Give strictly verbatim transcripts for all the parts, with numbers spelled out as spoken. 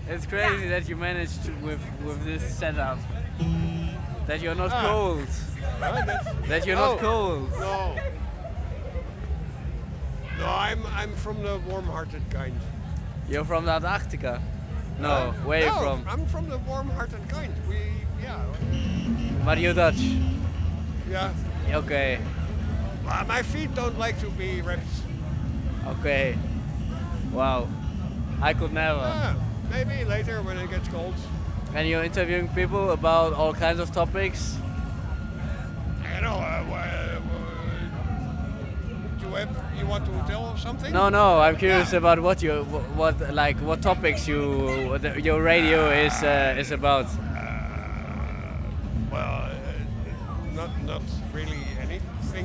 It's crazy that you managed to, with with this setup. That you're not Ah. cold. Huh? That's, That you're oh, not cold. No. No, I'm I'm from the warm-hearted kind. You're from the Antarctica. No, Huh? where you no, from? I'm from the warm-hearted kind. We, yeah, But you're Dutch. yeah. Okay, Uh, my feet don't like to be wrapped. okay. Wow, I could never. Ah, maybe later when it gets cold. And you're interviewing people about all kinds of topics. You know, uh, wha- you have you want to tell something? No, no, I'm curious Yeah. about what you, wh- what like, what topics you, what the- your radio is uh, is about. Well, uh, not not really anything.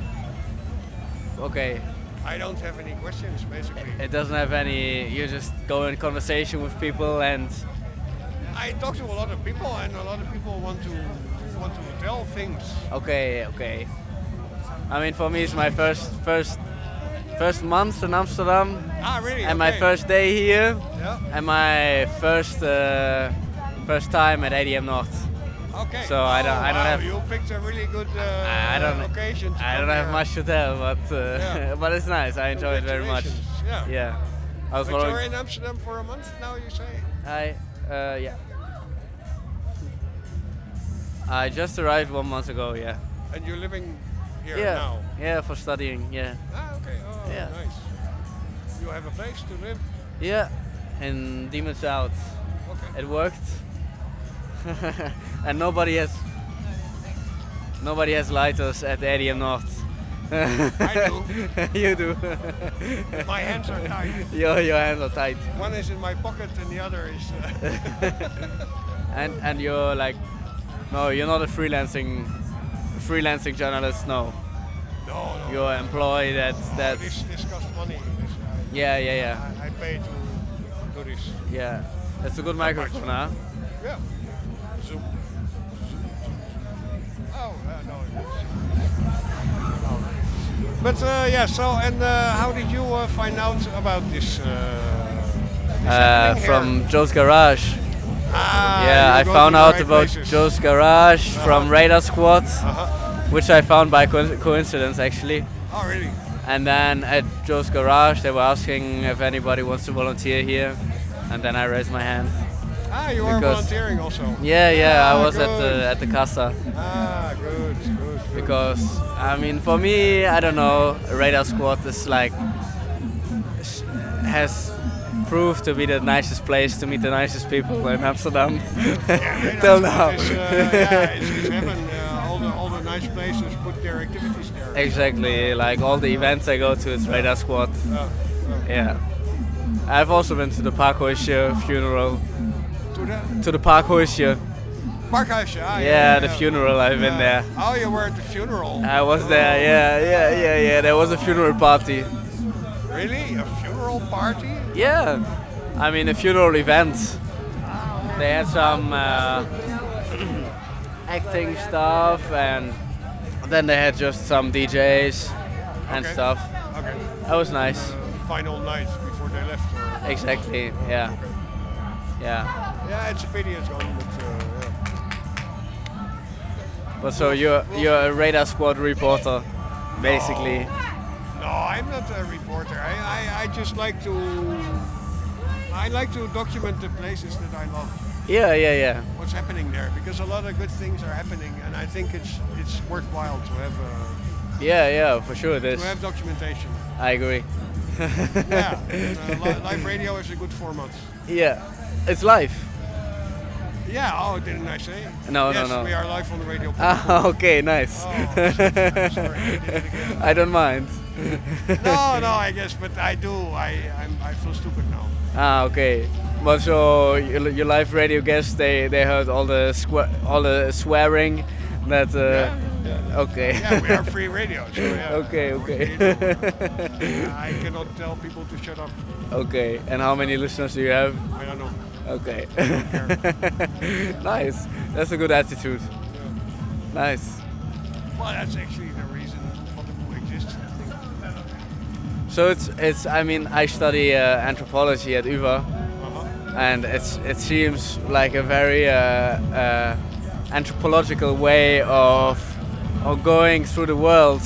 Okay, I don't have any questions, basically. it doesn't have any. You just go in conversation with people and. I talk to a lot of people, and a lot of people want to want to tell things. Okay, okay. I mean, for me, it's my first first first month in Amsterdam, Ah, really? and my Okay. first day here, Yeah. and my first uh, first time at A D M North. Okay. So I don't- Oh, I don't wow, have- You picked a really good uh, I don't- occasion. To I come don't have here. much to tell, but uh, Yeah. but it's nice. I enjoy it very much. Congratulations. Yeah. Yeah, I was But you're following. in Amsterdam for a month now, you say? I uh, yeah. I just arrived one month ago. Yeah. And you're living here Yeah. now? Yeah, for studying. Yeah. Ah, okay. Oh, Yeah. nice. You have a place to live? Yeah. In Demon South. Okay. It worked. And nobody has nobody has lighters at the A D M North. I do. You do. My hands are tied. your your hands are tight. One is in my pocket and the other is... Uh, And and you're like, no, you're not a freelancing freelancing journalist. No, no, no. you're employed. That's Oh, that's this, this costs money. This, I, yeah yeah yeah I, I pay to do this. yeah. That's a good microphone, huh? Yeah. Zoom. Zoom, zoom, zoom. Oh, uh, no. It's, oh. But uh, yeah, so, and uh, how did you uh, find out about this? Uh, this Uh, happening here? from Joe's Garage. Ah, Yeah, you I go found to the out right about places. Joe's Garage from Radar Squad, Uh-huh. which I found by co- coincidence actually. Oh, really? And then at Joe's Garage, they were asking if anybody wants to volunteer here, and then I raised my hand. Ah, you are Because- volunteering also. Yeah, yeah, I Ah, was at good. the at the casa Ah, good, good, good. because I mean, for me, I don't know, Radar Squad is like s- has proved to be the nicest place to meet the nicest people in Amsterdam Yeah, till that's now. what is, uh, yeah, it's, it's heaven. Uh, all the all the nice places put their activities there. Exactly, like all the events I go to, it's Radar Squad. Uh, uh, Yeah, I've also been to the Parkhuisje funeral, to the to the Parkhuisje. Parkhuisje. Ah, Yeah, the funeral. I've been Yeah. there. Oh, you were at the funeral. I was there. Yeah, yeah, yeah, yeah. There was a funeral party. Really? A funeral party? Yeah, I mean a funeral event. They had some uh, acting stuff, and then they had just some D Js and Okay. stuff. Okay. That was nice. Uh, final night before they left. Or, Exactly. Yeah. Yeah. yeah, it's a pity it's gone, but uh, yeah. But so you're you're a Radar Squad reporter, basically. No, I'm not a reporter. I, I, I just like to I like to document the places that I love. Yeah, yeah, yeah. What's happening there? Because a lot of good things are happening, and I think it's it's worthwhile to have uh, Yeah, yeah, for sure it is. to have documentation. I agree. Yeah, and, uh, li- live radio is a good format. Yeah, it's live. Yeah. Oh, didn't I say? No, no, yes, no. we are live on the radio. Ah, okay, nice. Oh, sorry, sorry, I did it again. I don't mind. No, no, I guess, but I do. I I'm, I feel stupid now. Ah, okay. But so your, your live radio guests, they they heard all the squa- all the swearing. That uh, Yeah, yeah. okay. Yeah, we are free radio. So yeah. Okay, what okay. can you do? I cannot tell people to shut up. Okay. And how many listeners do you have? I don't know. Okay. Nice. That's a good attitude. Nice. Well, that's actually the reason Potterpool exists. I think. So it's it's. I mean, I study uh, anthropology at U V A, Uh-huh. and it's it seems like a very uh, uh, anthropological way of of going through the world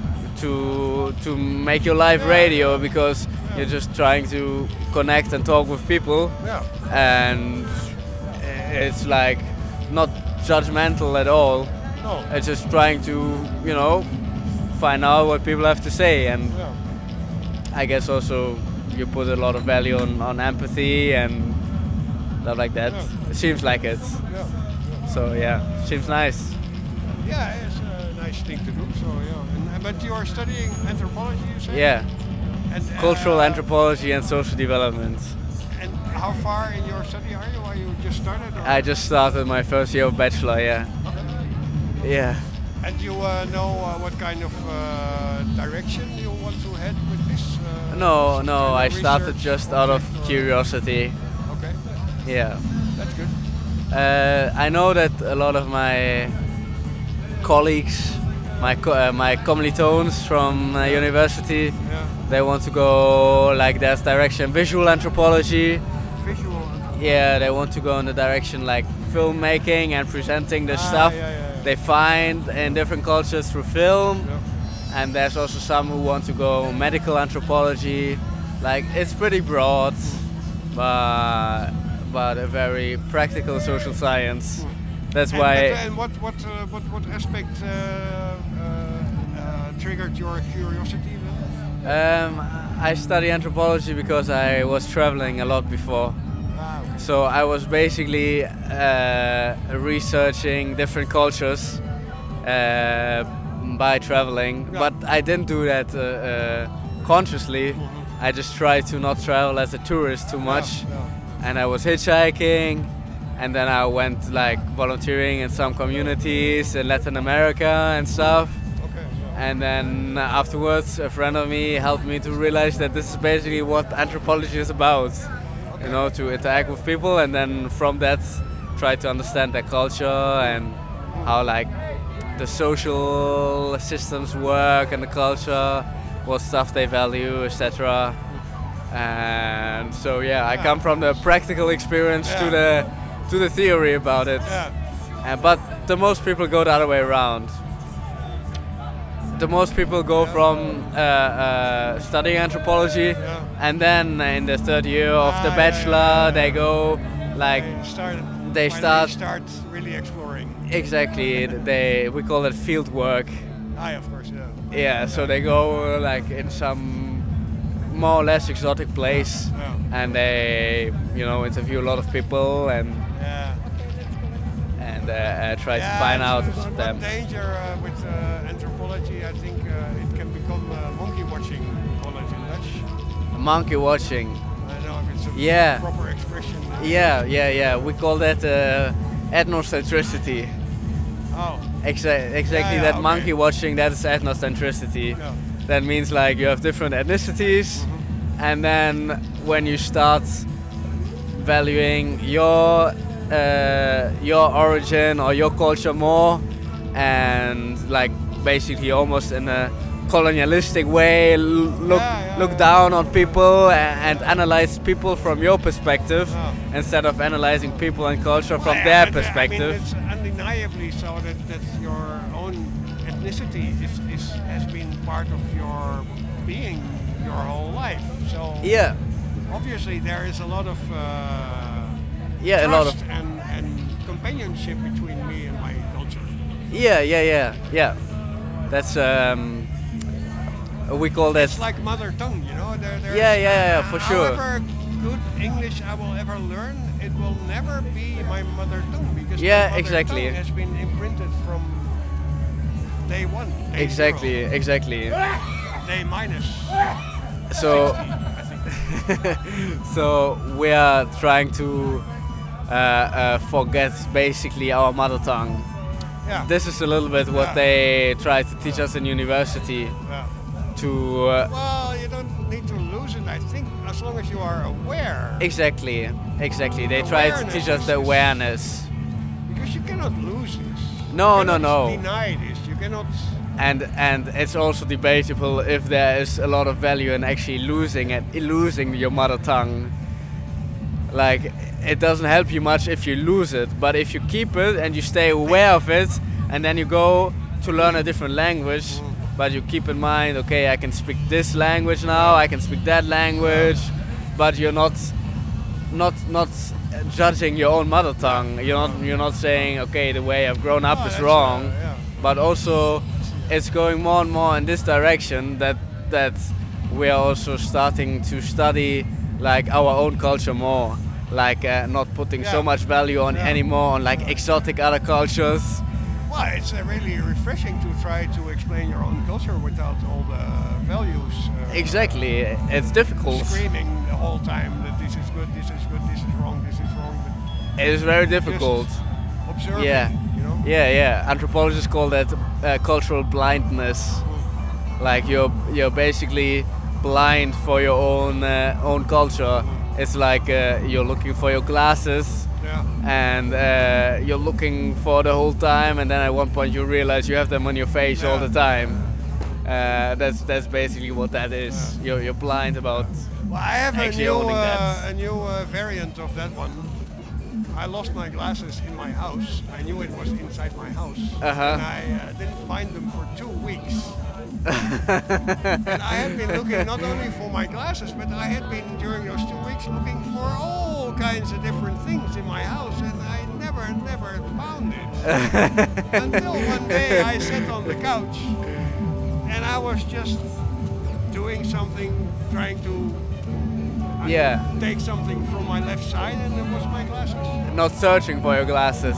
to to make your live radio, because you're just trying to connect and talk with people, Yeah. and it's like not judgmental at all. No. It's just trying to, you know, find out what people have to say, and Yeah. I guess also you put a lot of value on, on empathy and stuff like that. Yeah. It seems like it. Yeah. So yeah, seems nice. Yeah, it's a nice thing to do. So yeah. And, but you are studying anthropology, you say? Yeah, And, uh, cultural anthropology and social development. And how far in your study are you? Are you just started? Or? I just started my first year of bachelor. Yeah, Okay. yeah. And you uh, know uh, what kind of uh, direction you want to head with this? Uh, No, some no. kind I of started research just out of project or- curiosity. Okay, Yeah. that's good. Uh, I know that a lot of my colleagues, my co- uh, my commilitones from uh, university, Yeah. they want to go like that direction, visual anthropology. Visual. anthropology. Yeah, they want to go in the direction like filmmaking and presenting the Ah, stuff yeah, yeah, yeah. they find in different cultures through film. Yeah. And there's also some who want to go medical anthropology. Like it's pretty broad, but but a very practical social science. That's And, why. but, and what what uh, what what aspect uh, uh, uh, triggered your curiosity then? Um, I study anthropology because I was traveling a lot before. Ah, okay. So I was basically uh, researching different cultures uh, by traveling, Yeah. but I didn't do that uh, uh, consciously. Mhm. I just tried to not travel as a tourist too much, Yeah, and I was hitchhiking, and then I went like volunteering in some communities in Latin America and stuff. yeah. Okay. Yeah. And then afterwards, a friend of me helped me to realize that this is basically what anthropology is about. You know, to interact with people, and then from that, try to understand their culture and how like the social systems work and the culture, what stuff they value, et cetera. And so yeah, I Yeah. come from the practical experience to Yeah. the to the theory about it. Yeah. And but the most people go the other way around. The most people go from uh, uh, studying anthropology, Yeah. and then in the third year of the Ah, yeah, bachelor, yeah, yeah. they go like They start. they finally start- start really exploring. exactly. They we call it field work. Ah, of course. Yeah. Yeah, so they go uh, like in some more or less exotic place, Yeah. and they you know interview a lot of people and Yeah. and uh, uh, try Yeah, to find it's- out it's one them. danger uh, with uh, anthropology. I think uh, it can become uh, monkey watching. Call it in Dutch. Monkey watching. I don't know if it's a Yeah. proper expression. Yeah, yeah, yeah. We call that uh, ethnocentricity. Oh. Exa- exactly yeah, that okay. monkey watching. That is ethnocentricity. Yeah. That means like you have different ethnicities, and then when you start valuing your uh, your origin or your culture more, and like basically almost in a colonialistic way, l- look Yeah, yeah, look yeah. down on people and, and analyze people from your perspective Yeah. instead of analyzing people and culture from Well, their but, uh, perspective. I mean, it's undeniably so that, that your own ethnicity is, is, has been part of your being your whole life. So Yeah, obviously there is a lot of uh, yeah, a lot of trust and, and companionship between me and my culture. yeah, yeah, yeah, yeah. That's um, we call that. It's like mother tongue, you know. There, there's, Yeah, yeah, yeah, for sure. However good English I will ever learn, it will never be my mother tongue because Yeah, my mother exactly. tongue has been imprinted from day one. Day Exactly, zero, exactly. day minus. So, sixty, I think. so we are trying to uh, uh, forget basically our mother tongue. Yeah. This is a little bit what Yeah. they try to teach us in university. yeah. To uh, Well, you don't need to lose it. I think as long as you are aware, exactly, exactly. They try to teach us the awareness. because you cannot lose this. No, you no, cannot no. Deny this. You cannot. And and it's also debatable if there is a lot of value in actually losing it, losing your mother tongue. like it doesn't help you much if you lose it. But if you keep it and you stay aware of it, and then you go to learn a different language, Mm. but you keep in mind, okay, I can speak this language now, I can speak that language, but you're not not not judging your own mother tongue. You're not you're not saying, okay, the way I've grown up Oh, is that's, wrong, uh, yeah. but also it's going more and more in this direction that that we are also starting to study like our own culture more, like uh, not putting so Yeah. much value on Yeah. anymore on like exotic other cultures. Well, it's uh, really refreshing to try to explain your own culture without all the values. Uh, Exactly, it's difficult. Screaming the whole time that this is good, this is good, this is wrong, this is wrong. But It is very difficult. just observing, Yeah. you know. Yeah, yeah. Anthropologists call that uh, cultural blindness. Like you're you're basically blind for your own uh, own culture. It's like uh, you're looking for your glasses, Yeah. and uh, you're looking for the whole time, and then at one point you realize you have them on your face all Yeah. the time. Uh, that's that's basically what that is. You're you're blind about. Well, I have a Actually new, owning uh, that. a new uh, variant of that one. I lost my glasses in my house. I knew it was inside my house, Uh-huh. and I uh, didn't find them for two weeks. And I had been looking not only for my glasses, but I had been during those two weeks looking for all kinds of different things in my house, and I never, never found it. Until one day I sat on the couch, and I was just doing something, trying to uh, Yeah. take something from my left side, and it was my glasses. Not searching for your glasses.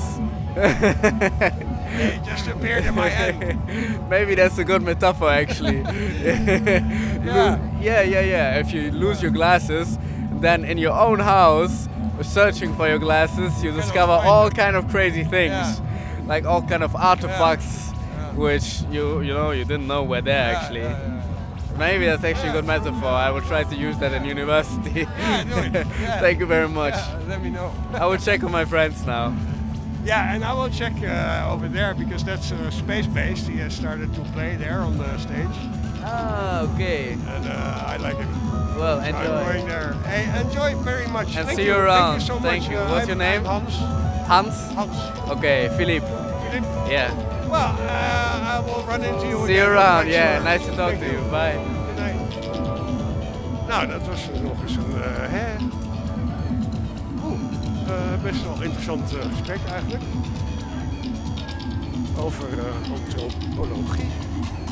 They just appeared in my hand. Maybe that's a good metaphor, actually. Yeah. yeah, yeah, yeah. If you lose your glasses, then in your own house, searching for your glasses, you cannot discover find all them. kind of crazy things, Yeah. like all kind of artifacts, Yeah. which you you know you didn't know were there Yeah, actually. yeah, yeah. Maybe that's actually a good metaphor. I will try to use that in university. Yeah, do it. Yeah. Thank you very much. Yeah, let me know. I will check on my friends now. Yeah, and I will check uh, over there because that's uh, space-based. He has started to play there on the stage, Ah, okay. and uh, I like it. Well, So I'm enjoy. going there. Hey, enjoy very much. And Thank see you. you around. Thank you so Thank much. you. Uh, What's I'm- your name? I'm Hans. Hans? Hans. Okay, Philippe. Philip. Yeah. Well, uh, I will run into you. See you again, around. I'm Yeah, sure. nice to talk Thank to you. Bye. Good night. Nou, dat was nog eens een uh, hè? Oeh, uh, best wel interessant uh, gesprek eigenlijk. Over uh, antropologie.